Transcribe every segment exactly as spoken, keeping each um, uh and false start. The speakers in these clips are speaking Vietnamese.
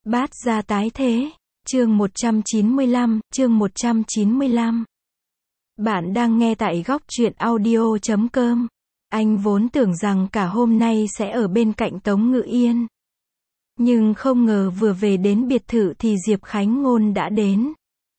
Bát gia tái thế, chương một trăm chín mươi lăm, chương một trăm chín mươi lăm. Bạn đang nghe tại góc truyện audio chấm com. Anh vốn tưởng rằng cả hôm nay sẽ ở bên cạnh Tống Ngự Yên. Nhưng không ngờ vừa về đến biệt thự thì Diệp Khánh Ngôn đã đến.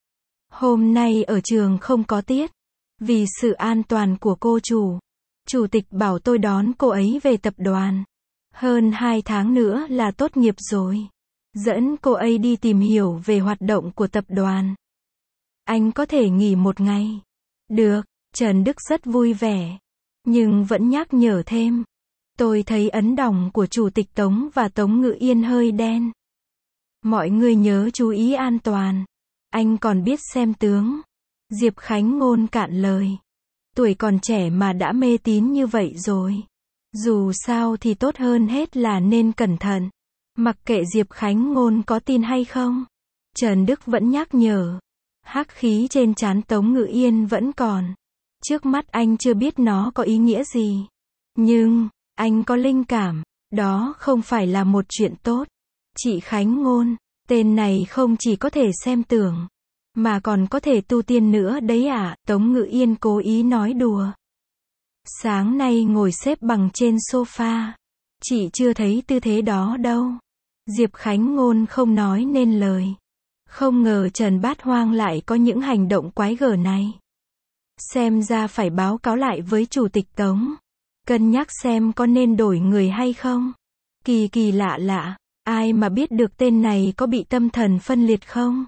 Hôm nay ở trường không có tiết. Vì sự an toàn của cô chủ, chủ tịch bảo tôi đón cô ấy về tập đoàn. Hơn hai tháng nữa là tốt nghiệp rồi. Dẫn cô ấy đi tìm hiểu về hoạt động của tập đoàn. Anh có thể nghỉ một ngày. Được, Trần Đức rất vui vẻ. Nhưng vẫn nhắc nhở thêm. Tôi thấy ấn đòng của Chủ tịch Tống và Tống Ngự Yên hơi đen. Mọi người nhớ chú ý an toàn. Anh còn biết xem tướng. Diệp Khánh Ngôn cạn lời. Tuổi còn trẻ mà đã mê tín như vậy rồi. Dù sao thì tốt hơn hết là nên cẩn thận. Mặc kệ Diệp Khánh Ngôn có tin hay không, Trần Đức vẫn nhắc nhở. Hắc khí trên trán Tống Ngự Yên vẫn còn. Trước mắt anh chưa biết nó có ý nghĩa gì. Nhưng, anh có linh cảm, đó không phải là một chuyện tốt. Chị Khánh Ngôn, tên này không chỉ có thể xem tưởng, mà còn có thể tu tiên nữa đấy à, Tống Ngự Yên cố ý nói đùa. Sáng nay ngồi xếp bằng trên sofa. Chị chưa thấy tư thế đó đâu. Diệp Khánh Ngôn không nói nên lời. Không ngờ Trần Bát Hoang lại có những hành động quái gở này. Xem ra phải báo cáo lại với Chủ tịch Tống. Cân nhắc xem có nên đổi người hay không. Kỳ kỳ lạ lạ. Ai mà biết được tên này có bị tâm thần phân liệt không?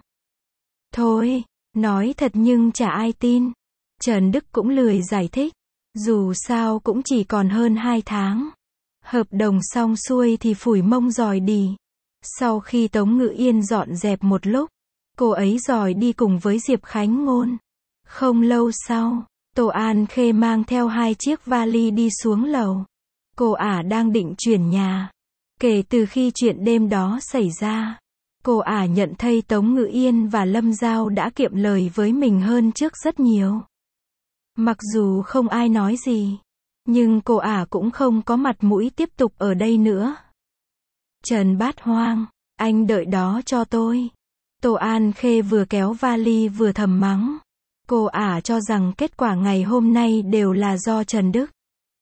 Thôi, nói thật nhưng chả ai tin. Trần Đức cũng lười giải thích. Dù sao cũng chỉ còn hơn hai tháng. Hợp đồng xong xuôi thì phủi mông dòi đi. Sau khi Tống Ngự Yên dọn dẹp một lúc, cô ấy dòi đi cùng với Diệp Khánh Ngôn. Không lâu sau, Tô An Khê mang theo hai chiếc vali đi xuống lầu. Cô ả đang định chuyển nhà. Kể từ khi chuyện đêm đó xảy ra, cô ả nhận thấy Tống Ngự Yên và Lâm Giao đã kiệm lời với mình hơn trước rất nhiều. Mặc dù không ai nói gì, nhưng cô ả cũng không có mặt mũi tiếp tục ở đây nữa. Trần Bát Hoang, anh đợi đó cho tôi. Tô An Khê vừa kéo vali vừa thầm mắng. Cô ả cho rằng kết quả ngày hôm nay đều là do Trần Đức.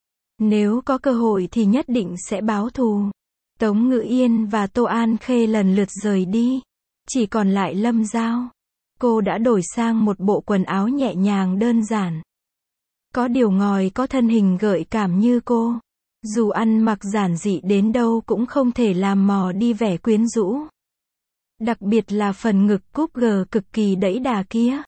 Nếu có cơ hội thì nhất định sẽ báo thù. Tống Ngự Yên và Tô An Khê lần lượt rời đi. Chỉ còn lại Lâm Giao. Cô đã đổi sang một bộ quần áo nhẹ nhàng đơn giản. Có điều ngòi có thân hình gợi cảm như cô. Dù ăn mặc giản dị đến đâu cũng không thể làm mò đi vẻ quyến rũ. Đặc biệt là phần ngực cúp gờ cực kỳ đẫy đà kia.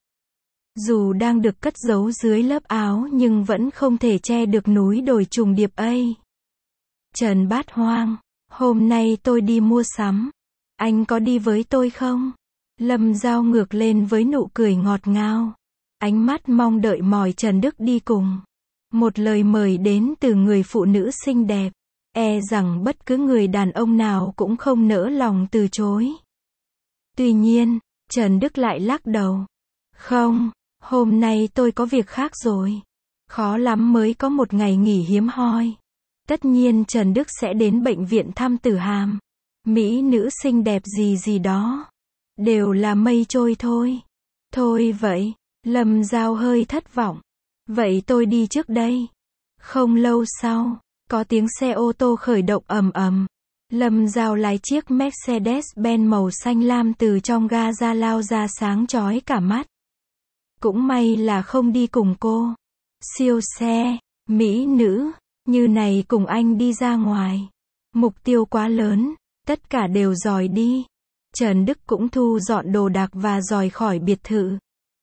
Dù đang được cất giấu dưới lớp áo nhưng vẫn không thể che được núi đồi trùng điệp ấy. Trần Bát Hoang, hôm nay tôi đi mua sắm. Anh có đi với tôi không? Lâm Giao ngược lên với nụ cười ngọt ngào. Ánh mắt mong đợi mỏi Trần Đức đi cùng. Một lời mời đến từ người phụ nữ xinh đẹp. E rằng bất cứ người đàn ông nào cũng không nỡ lòng từ chối. Tuy nhiên, Trần Đức lại lắc đầu. Không, hôm nay tôi có việc khác rồi. Khó lắm mới có một ngày nghỉ hiếm hoi. Tất nhiên Trần Đức sẽ đến bệnh viện thăm Tử Hàm. Mỹ nữ xinh đẹp gì gì đó. Đều là mây trôi thôi. Thôi vậy, Lâm Giao hơi thất vọng. Vậy tôi đi trước đây. Không lâu sau, có tiếng xe ô tô khởi động ầm ầm. Lâm Giao lái chiếc Mercedes-Benz màu xanh lam từ trong ga ra lao ra sáng chói cả mắt. Cũng may là không đi cùng cô. Siêu xe, mỹ nữ, như này cùng anh đi ra ngoài. Mục tiêu quá lớn, tất cả đều dòi đi. Trần Đức cũng thu dọn đồ đạc và dòi khỏi biệt thự.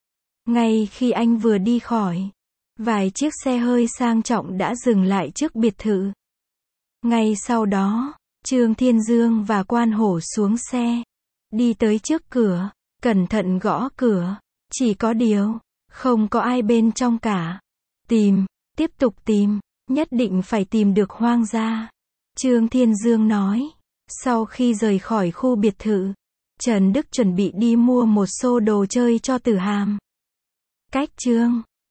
Ngay khi anh vừa đi khỏi, vài chiếc xe hơi sang trọng đã dừng lại trước biệt thự. Ngay sau đó, Trương Thiên Dương và Quan Hổ xuống xe. Đi tới trước cửa, cẩn thận gõ cửa. Chỉ có điều, không có ai bên trong cả. Tìm, tiếp tục tìm, nhất định phải tìm được Hoang gia. Trương Thiên Dương nói. Sau khi rời khỏi khu biệt thự, Trần Đức chuẩn bị đi mua một xô đồ chơi cho Tử Hàm. Cách Trương